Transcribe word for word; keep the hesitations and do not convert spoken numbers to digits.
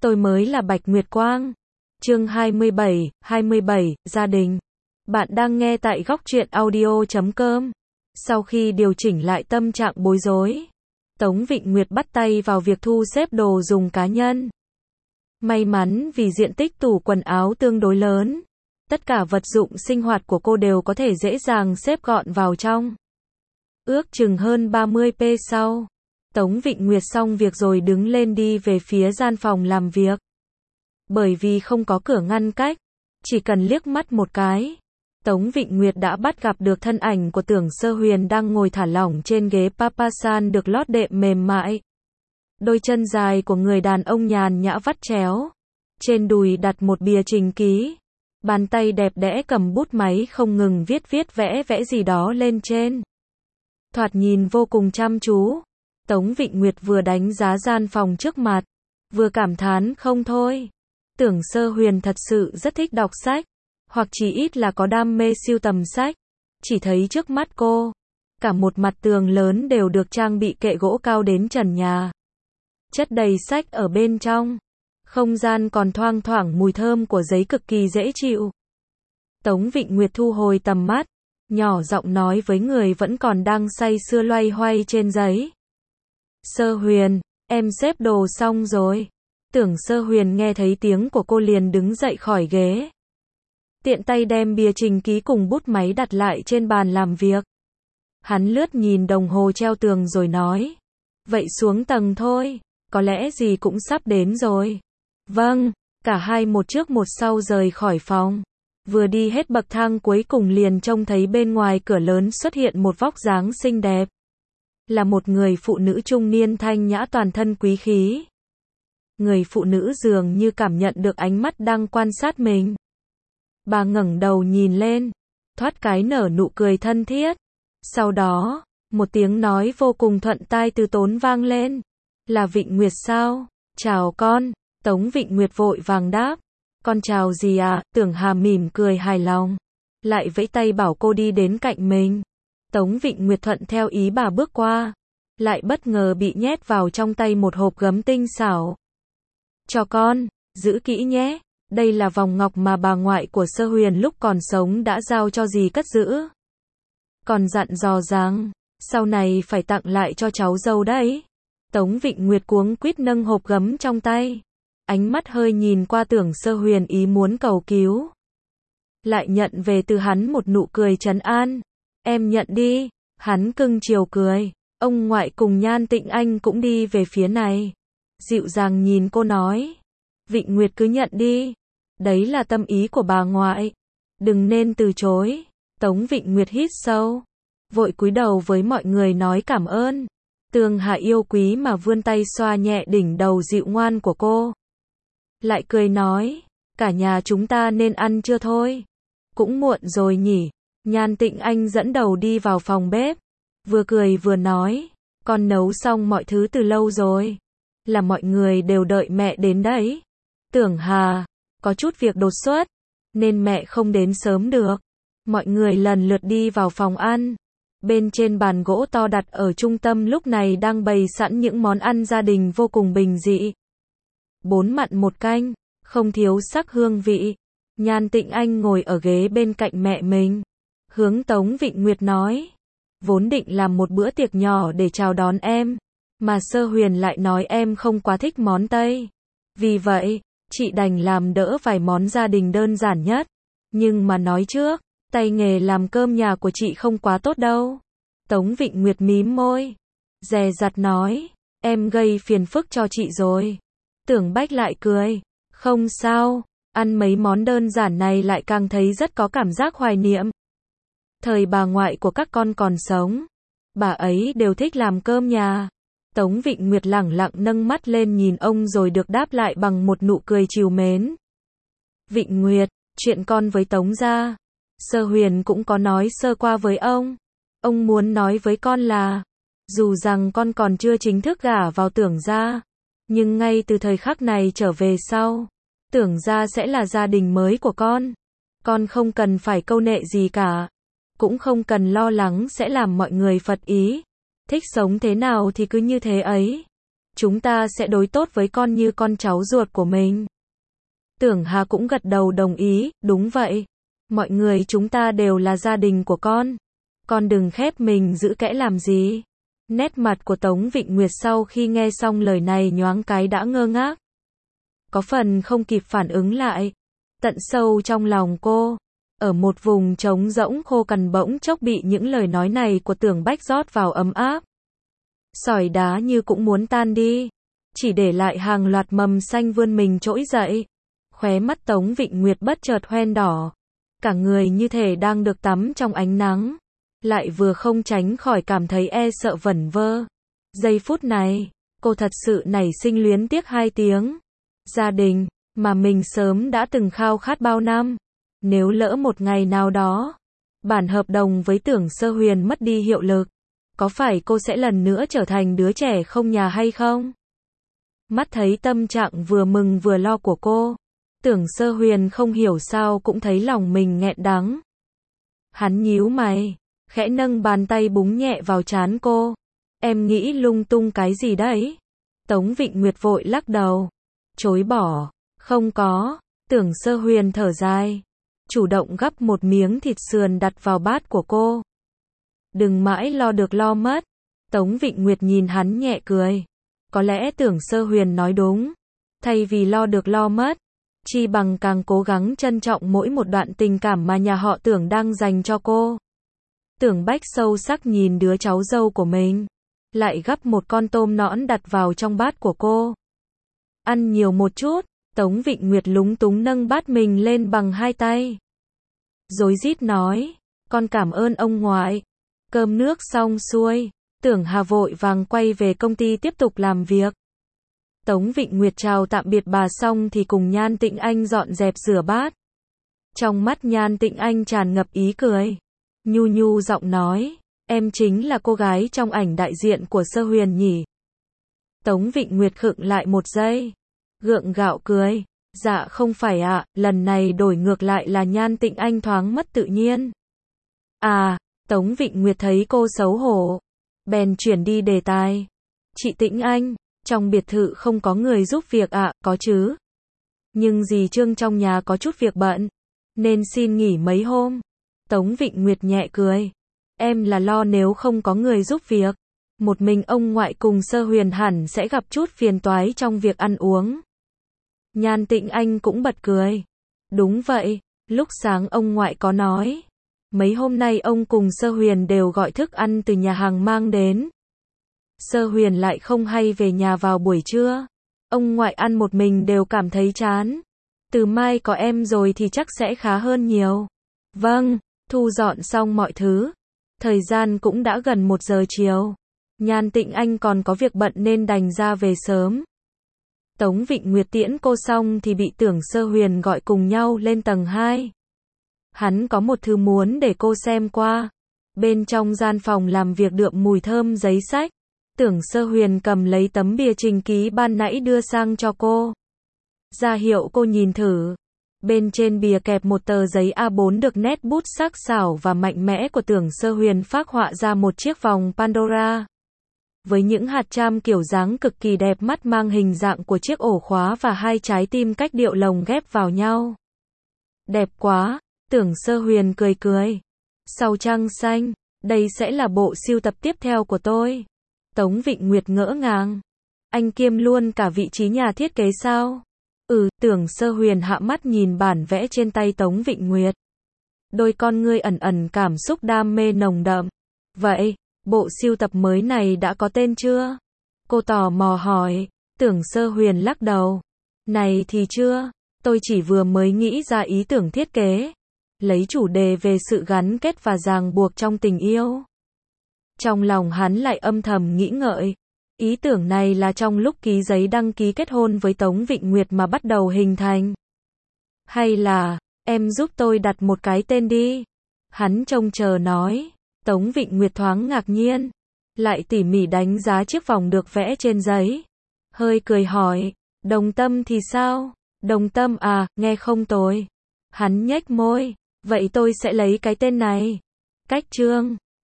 tôi mới là Bạch Nguyệt Quang. Chương hai mươi bảy, hai mươi bảy, gia đình. Bạn đang nghe tại góc truyện audio chấm com. Sau khi điều chỉnh lại tâm trạng bối rối, Tống Vịnh Nguyệt bắt tay vào việc thu xếp đồ dùng cá nhân. May mắn vì diện tích tủ quần áo tương đối lớn, tất cả vật dụng sinh hoạt của cô đều có thể dễ dàng xếp gọn vào trong. Ước chừng hơn ba mươi phút sau, Tống Vịnh Nguyệt xong việc rồi đứng lên đi về phía gian phòng làm việc. Bởi vì không có cửa ngăn cách, chỉ cần liếc mắt một cái, Tống Vịnh Nguyệt đã bắt gặp được thân ảnh của Tưởng Sơ Huyền đang ngồi thả lỏng trên ghế papasan được lót đệm mềm mại. Đôi chân dài của người đàn ông nhàn nhã vắt chéo, trên đùi đặt một bìa trình ký, bàn tay đẹp đẽ cầm bút máy không ngừng viết viết vẽ vẽ gì đó lên trên. Thoạt nhìn vô cùng chăm chú. Tống Vịnh Nguyệt vừa đánh giá gian phòng trước mặt, vừa cảm thán không thôi. Tưởng Sơ Huyền thật sự rất thích đọc sách, hoặc chỉ ít là có đam mê sưu tầm sách. Chỉ thấy trước mắt cô, cả một mặt tường lớn đều được trang bị kệ gỗ cao đến trần nhà, chất đầy sách ở bên trong. Không gian còn thoang thoảng mùi thơm của giấy cực kỳ dễ chịu. Tống Vịnh Nguyệt thu hồi tầm mắt, nhỏ giọng nói với người vẫn còn đang say sưa loay hoay trên giấy. Sơ Huyền, em xếp đồ xong rồi. Tưởng Sơ Huyền nghe thấy tiếng của cô liền đứng dậy khỏi ghế, tiện tay đem bìa trình ký cùng bút máy đặt lại trên bàn làm việc. Hắn lướt nhìn đồng hồ treo tường rồi nói, vậy xuống tầng thôi, có lẽ gì cũng sắp đến rồi. Vâng, cả hai một trước một sau rời khỏi phòng. Vừa đi hết bậc thang cuối cùng liền trông thấy bên ngoài cửa lớn xuất hiện một vóc dáng xinh đẹp. Là một người phụ nữ trung niên thanh nhã toàn thân quý khí. Người phụ nữ dường như cảm nhận được ánh mắt đang quan sát mình. Bà ngẩng đầu nhìn lên, thoát cái nở nụ cười thân thiết. Sau đó, một tiếng nói vô cùng thuận tai từ tốn vang lên. Là Vịnh Nguyệt sao? Chào con. Tống Vịnh Nguyệt vội vàng đáp. Con chào gì à? Tưởng Hà mỉm cười hài lòng, lại vẫy tay bảo cô đi đến cạnh mình. Tống Vịnh Nguyệt thuận theo ý bà bước qua, lại bất ngờ bị nhét vào trong tay một hộp gấm tinh xảo. Cho con, giữ kỹ nhé. Đây là vòng ngọc mà bà ngoại của Sơ Huyền lúc còn sống đã giao cho dì cất giữ. Còn dặn dò rằng, sau này phải tặng lại cho cháu dâu đấy. Tống Vịnh Nguyệt cuống quýt nâng hộp gấm trong tay, ánh mắt hơi nhìn qua Tưởng Sơ Huyền ý muốn cầu cứu. Lại nhận về từ hắn một nụ cười trấn an. Em nhận đi. Hắn cưng chiều cười. Ông ngoại cùng Nhan Tịnh Anh cũng đi về phía này, dịu dàng nhìn cô nói, Vịnh Nguyệt cứ nhận đi. Đấy là tâm ý của bà ngoại, đừng nên từ chối. Tống Vịnh Nguyệt hít sâu, vội cúi đầu với mọi người nói cảm ơn. Tường Hà yêu quý mà vươn tay xoa nhẹ đỉnh đầu dịu ngoan của cô. Lại cười nói, cả nhà chúng ta nên ăn trưa thôi. Cũng muộn rồi nhỉ. Nhan Tịnh Anh dẫn đầu đi vào phòng bếp, vừa cười vừa nói, con nấu xong mọi thứ từ lâu rồi. Là mọi người đều đợi mẹ đến đấy. Tưởng Hà, có chút việc đột xuất, nên mẹ không đến sớm được. Mọi người lần lượt đi vào phòng ăn. Bên trên bàn gỗ to đặt ở trung tâm lúc này đang bày sẵn những món ăn gia đình vô cùng bình dị. Bốn mặn một canh, không thiếu sắc hương vị. Nhan Tịnh Anh ngồi ở ghế bên cạnh mẹ mình, hướng Tống Vịnh Nguyệt nói, vốn định làm một bữa tiệc nhỏ để chào đón em, mà Sơ Huyền lại nói em không quá thích món Tây. Vì vậy, chị đành làm đỡ vài món gia đình đơn giản nhất. Nhưng mà nói trước, tay nghề làm cơm nhà của chị không quá tốt đâu. Tống Vịnh Nguyệt mím môi, dè dặt nói, em gây phiền phức cho chị rồi. Tưởng Bách lại cười, không sao, ăn mấy món đơn giản này lại càng thấy rất có cảm giác hoài niệm. Thời bà ngoại của các con còn sống, bà ấy đều thích làm cơm nhà. Tống Vịnh Nguyệt lẳng lặng nâng mắt lên nhìn ông rồi được đáp lại bằng một nụ cười trìu mến. Vịnh Nguyệt, chuyện con với Tống gia, Sơ Huyền cũng có nói sơ qua với ông. Ông muốn nói với con là, dù rằng con còn chưa chính thức gả vào Tưởng gia, nhưng ngay từ thời khắc này trở về sau, Tưởng gia sẽ là gia đình mới của con. Con không cần phải câu nệ gì cả, cũng không cần lo lắng sẽ làm mọi người phật ý. Thích sống thế nào thì cứ như thế ấy. chúng ta sẽ đối tốt với con như con cháu ruột của mình. Tưởng Hà cũng gật đầu đồng ý, đúng vậy. Mọi người chúng ta đều là gia đình của con. Con đừng khép mình giữ kẽ làm gì. Nét mặt của Tống Vịnh Nguyệt sau khi nghe xong lời này nhoáng cái đã ngơ ngác. Có phần không kịp phản ứng lại. Tận sâu trong lòng cô, ở một vùng trống rỗng khô cằn bỗng chốc bị những lời nói này của Tưởng Bách rót vào ấm áp. Sỏi đá như cũng muốn tan đi, chỉ để lại hàng loạt mầm xanh vươn mình trỗi dậy. Khóe mắt Tống Vịnh Nguyệt bất chợt hoen đỏ, cả người như thể đang được tắm trong ánh nắng, lại vừa không tránh khỏi cảm thấy e sợ vẩn vơ. Giây phút này, cô thật sự nảy sinh luyến tiếc hai tiếng. Gia đình, mà mình sớm đã từng khao khát bao năm. Nếu lỡ một ngày nào đó, bản hợp đồng với Tưởng Sơ Huyền mất đi hiệu lực, có phải cô sẽ lần nữa trở thành đứa trẻ không nhà hay không? Mắt thấy tâm trạng vừa mừng vừa lo của cô, Tưởng Sơ Huyền không hiểu sao cũng thấy lòng mình nghẹn đắng. Hắn nhíu mày, khẽ nâng bàn tay búng nhẹ vào trán cô. Em nghĩ lung tung cái gì đấy? Tống Vịnh Nguyệt vội lắc đầu, chối bỏ. Không có. Tưởng Sơ Huyền thở dài, chủ động gắp một miếng thịt sườn đặt vào bát của cô. Đừng mãi lo được lo mất. Tống Vịnh Nguyệt nhìn hắn nhẹ cười. Có lẽ Tưởng Sơ Huyền nói đúng. Thay vì lo được lo mất, chi bằng càng cố gắng trân trọng mỗi một đoạn tình cảm mà nhà họ Tưởng đang dành cho cô. Tưởng Bách sâu sắc nhìn đứa cháu dâu của mình, lại gắp một con tôm nõn đặt vào trong bát của cô. Ăn nhiều một chút. Tống Vịnh Nguyệt lúng túng nâng bát mình lên bằng hai tay, rối rít nói, con cảm ơn ông ngoại. Cơm nước xong xuôi, Tưởng Hà vội vàng quay về công ty tiếp tục làm việc. Tống Vịnh Nguyệt chào tạm biệt bà xong thì cùng Nhan Tịnh Anh dọn dẹp rửa bát. Trong mắt Nhan Tịnh Anh tràn ngập ý cười, nhu nhu giọng nói, em chính là cô gái trong ảnh đại diện của Sơ Huyền nhỉ? Tống Vịnh Nguyệt khựng lại một giây, gượng gạo cười, dạ không phải ạ, à, lần này đổi ngược lại là Nhan Tịnh Anh thoáng mất tự nhiên. À, Tống Vịnh Nguyệt thấy cô xấu hổ, bèn chuyển đi đề tài. Chị Tĩnh Anh, trong biệt thự không có người giúp việc ạ, à, có chứ. Nhưng dì Trương trong nhà có chút việc bận, nên xin nghỉ mấy hôm. Tống Vịnh Nguyệt nhẹ cười, em là lo nếu không có người giúp việc, một mình ông ngoại cùng Sơ Huyền hẳn sẽ gặp chút phiền toái trong việc ăn uống. Nhan Tịnh Anh cũng bật cười. Đúng vậy, lúc sáng ông ngoại có nói, mấy hôm nay ông cùng Sơ Huyền đều gọi thức ăn từ nhà hàng mang đến. Sơ Huyền lại không hay về nhà vào buổi trưa. Ông ngoại ăn một mình đều cảm thấy chán. Từ mai có em rồi thì chắc sẽ khá hơn nhiều. Vâng, thu dọn xong mọi thứ. Thời gian cũng đã gần một giờ chiều. Nhan Tịnh Anh còn có việc bận nên đành ra về sớm. Tống Vịnh Nguyệt tiễn cô xong thì bị Tưởng Sơ Huyền gọi cùng nhau lên tầng hai. Hắn có một thứ muốn để cô xem qua. Bên trong gian phòng làm việc đượm mùi thơm giấy sách. Tưởng Sơ Huyền cầm lấy tấm bìa trình ký ban nãy đưa sang cho cô. Ra hiệu cô nhìn thử. Bên trên bìa kẹp một tờ giấy A bốn được nét bút sắc sảo và mạnh mẽ của Tưởng Sơ Huyền phác họa ra một chiếc vòng Pandora. Với những hạt trăm kiểu dáng cực kỳ đẹp mắt mang hình dạng của chiếc ổ khóa và hai trái tim cách điệu lồng ghép vào nhau. Đẹp quá, Tưởng Sơ Huyền cười cười. Sau trăng xanh, đây sẽ là bộ sưu tập tiếp theo của tôi. Tống Vịnh Nguyệt ngỡ ngàng. Anh kiêm luôn cả vị trí nhà thiết kế sao? Ừ, Tưởng Sơ Huyền hạ mắt nhìn bản vẽ trên tay Tống Vịnh Nguyệt. Đôi con ngươi ẩn ẩn cảm xúc đam mê nồng đậm. Vậy, bộ sưu tập mới này đã có tên chưa? Cô tò mò hỏi. Tưởng Sơ Huyền lắc đầu. Này thì chưa, tôi chỉ vừa mới nghĩ ra ý tưởng thiết kế. Lấy chủ đề về sự gắn kết và ràng buộc trong tình yêu. Trong lòng hắn lại âm thầm nghĩ ngợi. Ý tưởng này là trong lúc ký giấy đăng ký kết hôn với Tống Vịnh Nguyệt mà bắt đầu hình thành. Hay là, em giúp tôi đặt một cái tên đi. Hắn trông chờ nói. Tống Vịnh Nguyệt thoáng ngạc nhiên. Lại tỉ mỉ đánh giá chiếc vòng được vẽ trên giấy. Hơi cười hỏi. Đồng Tâm thì sao? Đồng Tâm à, nghe không tồi. Hắn nhếch môi. Vậy tôi sẽ lấy cái tên này. Cách Trương.